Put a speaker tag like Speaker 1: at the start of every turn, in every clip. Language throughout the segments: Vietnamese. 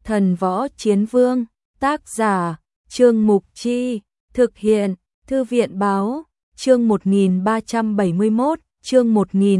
Speaker 1: Thần Võ Chiến Vương, tác giả, Trương Mục Chi, thực hiện, Thư viện Báo, chương 1371, chương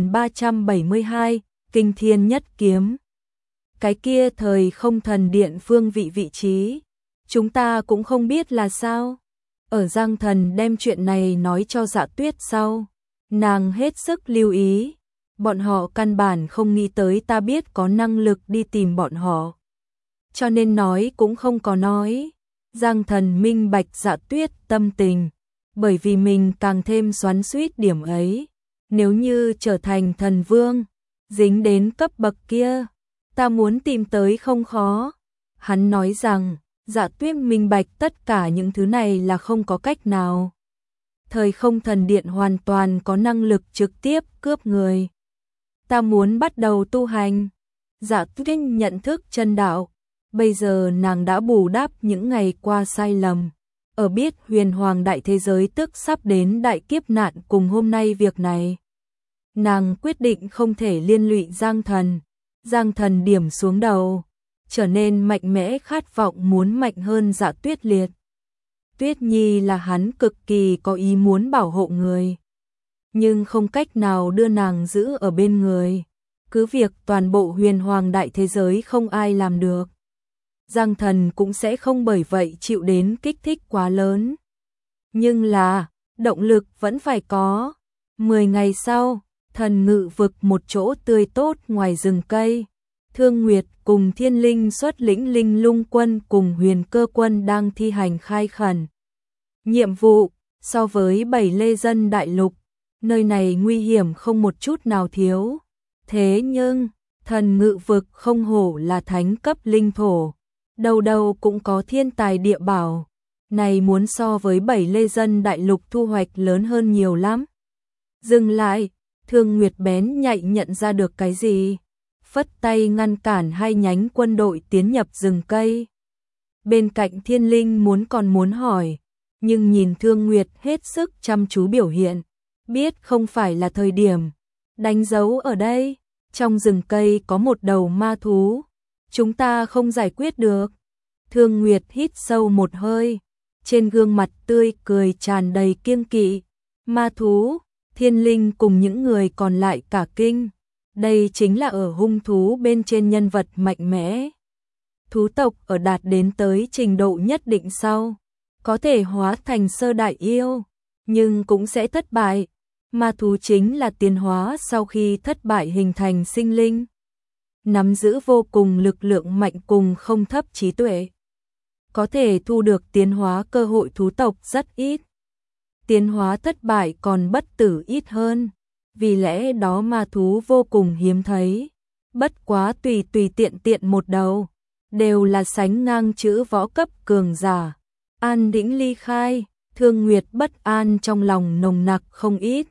Speaker 1: 1372, Kinh Thiên Nhất Kiếm. Cái kia thời không thần điện phương vị trí, chúng ta cũng không biết là sao. Ở Giang Thần đem chuyện này nói cho Dạ Tuyết sau, nàng hết sức lưu ý, bọn họ căn bản không nghĩ tới ta biết có năng lực đi tìm bọn họ. Cho nên nói cũng không có nói. Giang Thần minh bạch Dạ Tuyết tâm tình, bởi vì mình càng thêm xoắn xuýt điểm ấy. Nếu như trở thành thần vương, dính đến cấp bậc kia, ta muốn tìm tới không khó. Hắn nói rằng, Dạ Tuyết minh bạch tất cả những thứ này là không có cách nào. Thời không thần điện hoàn toàn có năng lực trực tiếp cướp người. Ta muốn bắt đầu tu hành. Dạ Tuyết nhận thức chân đạo. Bây giờ nàng đã bù đắp những ngày qua sai lầm. Ở biết huyền hoàng đại thế giới tức sắp đến đại kiếp nạn cùng hôm nay việc này. Nàng quyết định không thể liên lụy Giang Thần. Giang Thần điểm xuống đầu, trở nên mạnh mẽ khát vọng muốn mạnh hơn Dạ Tuyết liệt. Tuyết Nhi là hắn cực kỳ có ý muốn bảo hộ người, nhưng không cách nào đưa nàng giữ ở bên người. Cứ việc toàn bộ huyền hoàng đại thế giới không ai làm được, Giang Thần cũng sẽ không bởi vậy chịu đến kích thích quá lớn. Nhưng là, động lực vẫn phải có. 10 ngày sau, thần ngự vực một chỗ tươi tốt ngoài rừng cây. Thương Nguyệt cùng Thiên Linh xuất lĩnh Linh Lung quân cùng Huyền Cơ quân đang thi hành khai khẩn nhiệm vụ. So với 7 lê dân đại lục, nơi này nguy hiểm không một chút nào thiếu. Thế nhưng, thần ngự vực không hổ là thánh cấp linh thổ, đầu đầu cũng có thiên tài địa bảo. Này muốn so với 7 lê dân đại lục thu hoạch lớn hơn nhiều lắm. Dừng lại, Thương Nguyệt bén nhạy nhận ra được cái gì, phất tay ngăn cản hai nhánh quân đội tiến nhập rừng cây. Bên cạnh Thiên Linh còn muốn hỏi, nhưng nhìn Thương Nguyệt hết sức chăm chú biểu hiện, biết không phải là thời điểm. Đánh dấu ở đây, trong rừng cây có một đầu ma thú, chúng ta không giải quyết được. Thương Nguyệt hít sâu một hơi, trên gương mặt tươi cười tràn đầy kiêng kỵ. Ma thú, Thiên Linh cùng những người còn lại cả kinh. Đây chính là ở hung thú bên trên nhân vật mạnh mẽ. Thú tộc ở đạt đến tới trình độ nhất định sau, có thể hóa thành sơ đại yêu, nhưng cũng sẽ thất bại. Ma thú chính là tiến hóa sau khi thất bại hình thành sinh linh, nắm giữ vô cùng lực lượng mạnh cùng không thấp trí tuệ. Có thể thu được tiến hóa cơ hội thú tộc rất ít. Tiến hóa thất bại còn bất tử ít hơn. Vì lẽ đó ma thú vô cùng hiếm thấy. Bất quá tùy tiện một đầu, đều là sánh ngang chữ võ cấp cường giả. An Đĩnh ly khai, Thương Nguyệt bất an trong lòng nồng nặc không ít.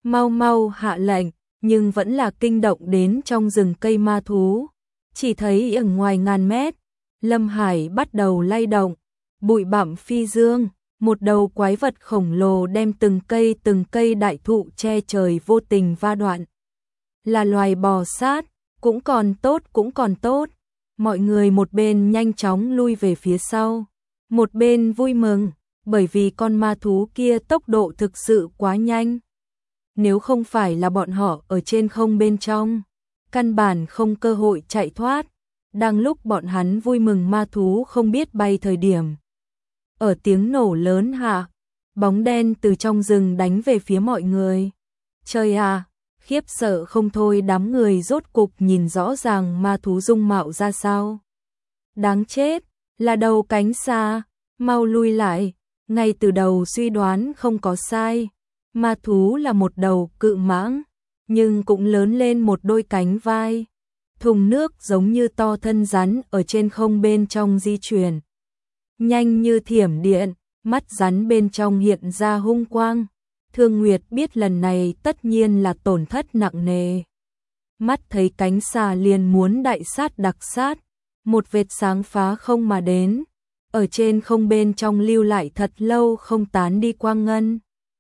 Speaker 1: Mau hạ lệnh, nhưng vẫn là kinh động đến trong rừng cây ma thú. Chỉ thấy ở ngoài ngàn mét, Lâm Hải bắt đầu lay động, bụi bặm phi dương, một đầu quái vật khổng lồ đem từng cây đại thụ che trời vô tình va đoạn. Là loài bò sát, cũng còn tốt. Mọi người một bên nhanh chóng lui về phía sau, một bên vui mừng, bởi vì con ma thú kia tốc độ thực sự quá nhanh. Nếu không phải là bọn họ ở trên không bên trong, căn bản không cơ hội chạy thoát. Đang lúc bọn hắn vui mừng ma thú không biết bay thời điểm, ở tiếng nổ lớn hạ, bóng đen từ trong rừng đánh về phía mọi người. Trời à, khiếp sợ không thôi, đám người rốt cục nhìn rõ ràng ma thú dung mạo ra sao. Đáng chết, là đầu cánh xa, mau lui lại. Ngay từ đầu suy đoán không có sai, ma thú là một đầu cự mãng, nhưng cũng lớn lên một đôi cánh vai. Thùng nước giống như to thân rắn ở trên không bên trong di chuyển. Nhanh như thiểm điện, mắt rắn bên trong hiện ra hung quang. Thương Nguyệt biết lần này tất nhiên là tổn thất nặng nề. Mắt thấy cánh xà liền muốn đại sát đặc sát, một vệt sáng phá không mà đến, ở trên không bên trong lưu lại thật lâu không tán đi quang ngân.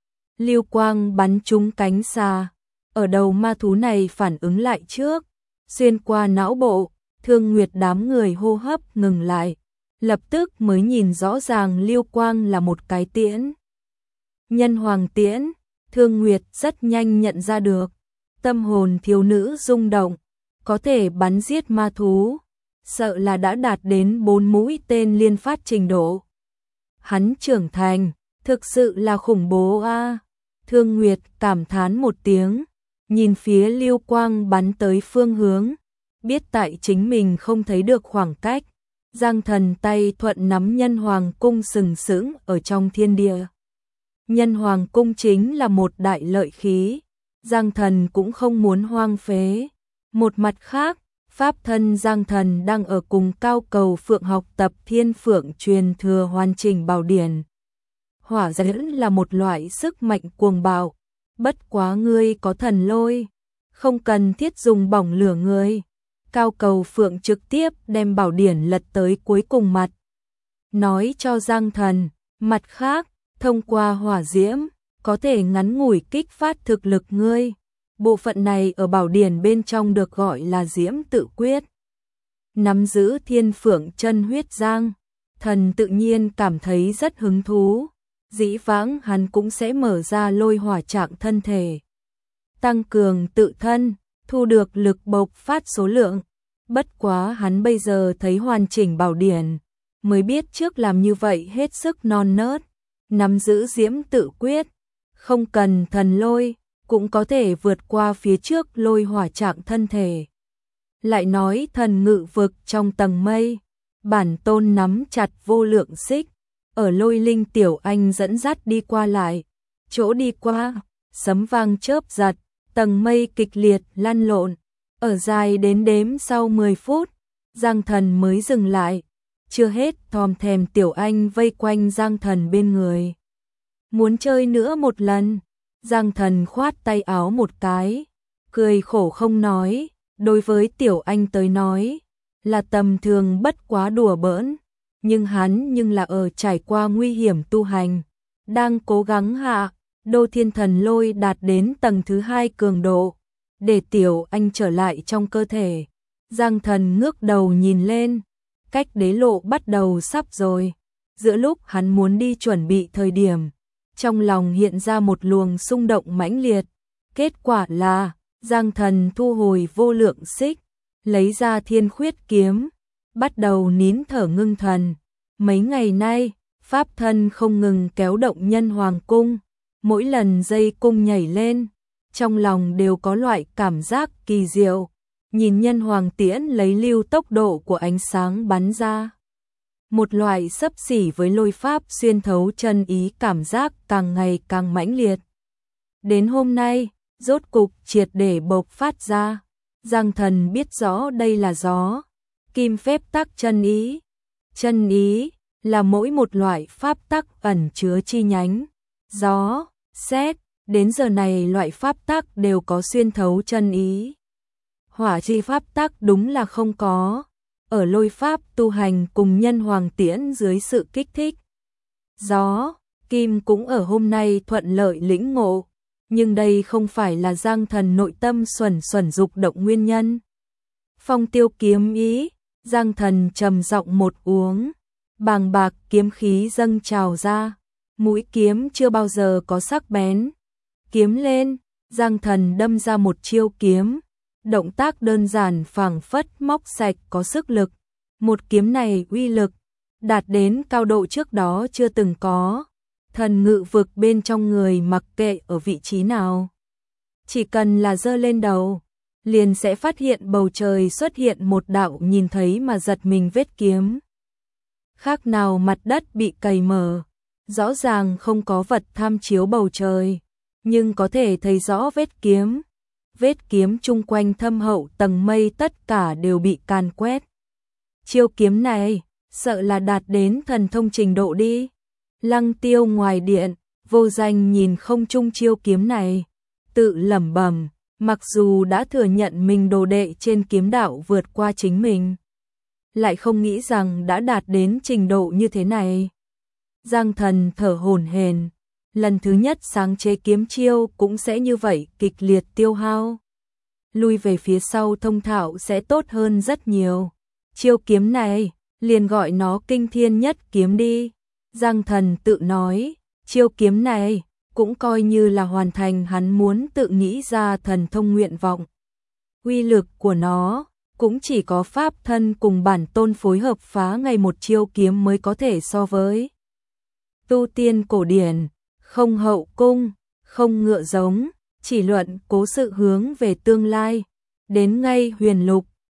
Speaker 1: Lưu quang bắn trúng cánh xà, ở đầu ma thú này phản ứng lại trước, xuyên qua não bộ, Thương Nguyệt đám người hô hấp ngừng lại, lập tức mới nhìn rõ ràng Lưu Quang là một cái tiễn. Nhân hoàng tiễn, Thương Nguyệt rất nhanh nhận ra được, tâm hồn thiếu nữ rung động, có thể bắn giết ma thú, sợ là đã đạt đến 4 mũi tên liên phát trình độ. Hắn trưởng thành, thực sự là khủng bố a. Thương Nguyệt cảm thán một tiếng, nhìn phía Lưu Quang bắn tới phương hướng, biết tại chính mình không thấy được khoảng cách. Giang Thần tay thuận nắm Nhân Hoàng cung sừng sững ở trong thiên địa. Nhân Hoàng cung chính là một đại lợi khí, Giang Thần cũng không muốn hoang phế. Một mặt khác, pháp thân Giang Thần đang ở cùng Cao Cầu Phượng học tập Thiên Phượng truyền thừa hoàn chỉnh bảo điển. Hỏa dẫn là một loại sức mạnh cuồng bạo, bất quá ngươi có thần lôi, không cần thiết dùng bỏng lửa ngươi. Cao Cầu Phượng trực tiếp đem bảo điển lật tới cuối cùng mặt. Nói cho Giang Thần, mặt khác, thông qua hỏa diễm, có thể ngắn ngủi kích phát thực lực ngươi. Bộ phận này ở bảo điển bên trong được gọi là diễm tự quyết. Nắm giữ Thiên Phượng chân huyết Giang Thần tự nhiên cảm thấy rất hứng thú. Dĩ vãng hắn cũng sẽ mở ra lôi hỏa trạng thân thể, tăng cường tự thân, thu được lực bộc phát số lượng. Bất quá hắn bây giờ thấy hoàn chỉnh bảo điển, mới biết trước làm như vậy hết sức non nớt. Nắm giữ diễm tự quyết, không cần thần lôi, cũng có thể vượt qua phía trước lôi hỏa trạng thân thể. Lại nói thần ngự vực trong tầng mây, bản tôn nắm chặt vô lượng xích, ở Lôi Linh tiểu anh dẫn dắt đi qua lại, chỗ đi qua, sấm vang chớp giật, tầng mây kịch liệt lăn lộn, ở dài đến đếm sau 10 phút, Giang Thần mới dừng lại, chưa hết thòm thèm tiểu anh vây quanh Giang Thần bên người. Muốn chơi nữa một lần, Giang Thần khoát tay áo một cái, cười khổ không nói, đối với tiểu anh tới nói, là tầm thường bất quá đùa bỡn. Nhưng hắn là ở trải qua nguy hiểm tu hành, đang cố gắng hạ, Đô Thiên Thần Lôi đạt đến tầng thứ 2 cường độ, để tiểu anh trở lại trong cơ thể. Giang Thần ngước đầu nhìn lên, cách đế lộ bắt đầu sắp rồi. Giữa lúc hắn muốn đi chuẩn bị thời điểm, trong lòng hiện ra một luồng xung động mãnh liệt. Kết quả là, Giang Thần thu hồi vô lượng xích, lấy ra Thiên Khuyết kiếm, bắt đầu nín thở ngưng thần. Mấy ngày nay, pháp thân không ngừng kéo động Nhân Hoàng cung, mỗi lần dây cung nhảy lên, trong lòng đều có loại cảm giác kỳ diệu. Nhìn Nhân Hoàng tiễn lấy lưu tốc độ của ánh sáng bắn ra, một loại xấp xỉ với lôi pháp xuyên thấu chân ý cảm giác càng ngày càng mãnh liệt. Đến hôm nay, rốt cục triệt để bộc phát ra, Giang Thần biết rõ đây là gió, kim phép tắc chân ý. Chân ý là mỗi một loại pháp tắc ẩn chứa chi nhánh. Gió, sét, đến giờ này loại pháp tắc đều có xuyên thấu chân ý. Hỏa chi pháp tắc đúng là không có. Ở lôi pháp tu hành cùng Nhân Hoàng tiễn dưới sự kích thích, gió, kim cũng ở hôm nay thuận lợi lĩnh ngộ. Nhưng đây không phải là Giang Thần nội tâm xuẩn xuẩn dục động nguyên nhân. Phong tiêu kiếm ý, Giang Thần trầm giọng một uống, bàng bạc kiếm khí dâng trào ra, mũi kiếm chưa bao giờ có sắc bén. Kiếm lên, Giang Thần đâm ra một chiêu kiếm, động tác đơn giản phảng phất móc sạch có sức lực. Một kiếm này uy lực đạt đến cao độ trước đó chưa từng có. Thần ngự vực bên trong người mặc kệ ở vị trí nào, chỉ cần là giơ lên đầu, liền sẽ phát hiện bầu trời xuất hiện một đạo nhìn thấy mà giật mình vết kiếm. Khác nào mặt đất bị cày mở, rõ ràng không có vật tham chiếu bầu trời, nhưng có thể thấy rõ vết kiếm. Vết kiếm chung quanh thâm hậu tầng mây tất cả đều bị càn quét. Chiêu kiếm này, sợ là đạt đến thần thông trình độ đi. Lăng Tiêu ngoài điện, Vô Danh nhìn không trung chiêu kiếm này, tự lẩm bẩm, mặc dù đã thừa nhận mình đồ đệ trên kiếm đạo vượt qua chính mình, lại không nghĩ rằng đã đạt đến trình độ như thế này. Giang Thần thở hổn hển, lần thứ nhất sáng chế kiếm chiêu cũng sẽ như vậy kịch liệt tiêu hao. lui về phía sau thông thạo sẽ tốt hơn rất nhiều. Chiêu kiếm này, liền gọi nó kinh thiên nhất kiếm đi. Giang Thần tự nói, chiêu kiếm này cũng coi như là hoàn thành hắn muốn tự nghĩ ra thần thông nguyện vọng. Uy lực của nó cũng chỉ có pháp thân cùng bản tôn phối hợp phá ngày một chiêu kiếm mới có thể so với. Tu tiên cổ điển, không hậu cung, không ngựa giống, chỉ luận cố sự hướng về tương lai. Đến ngay huyền lục,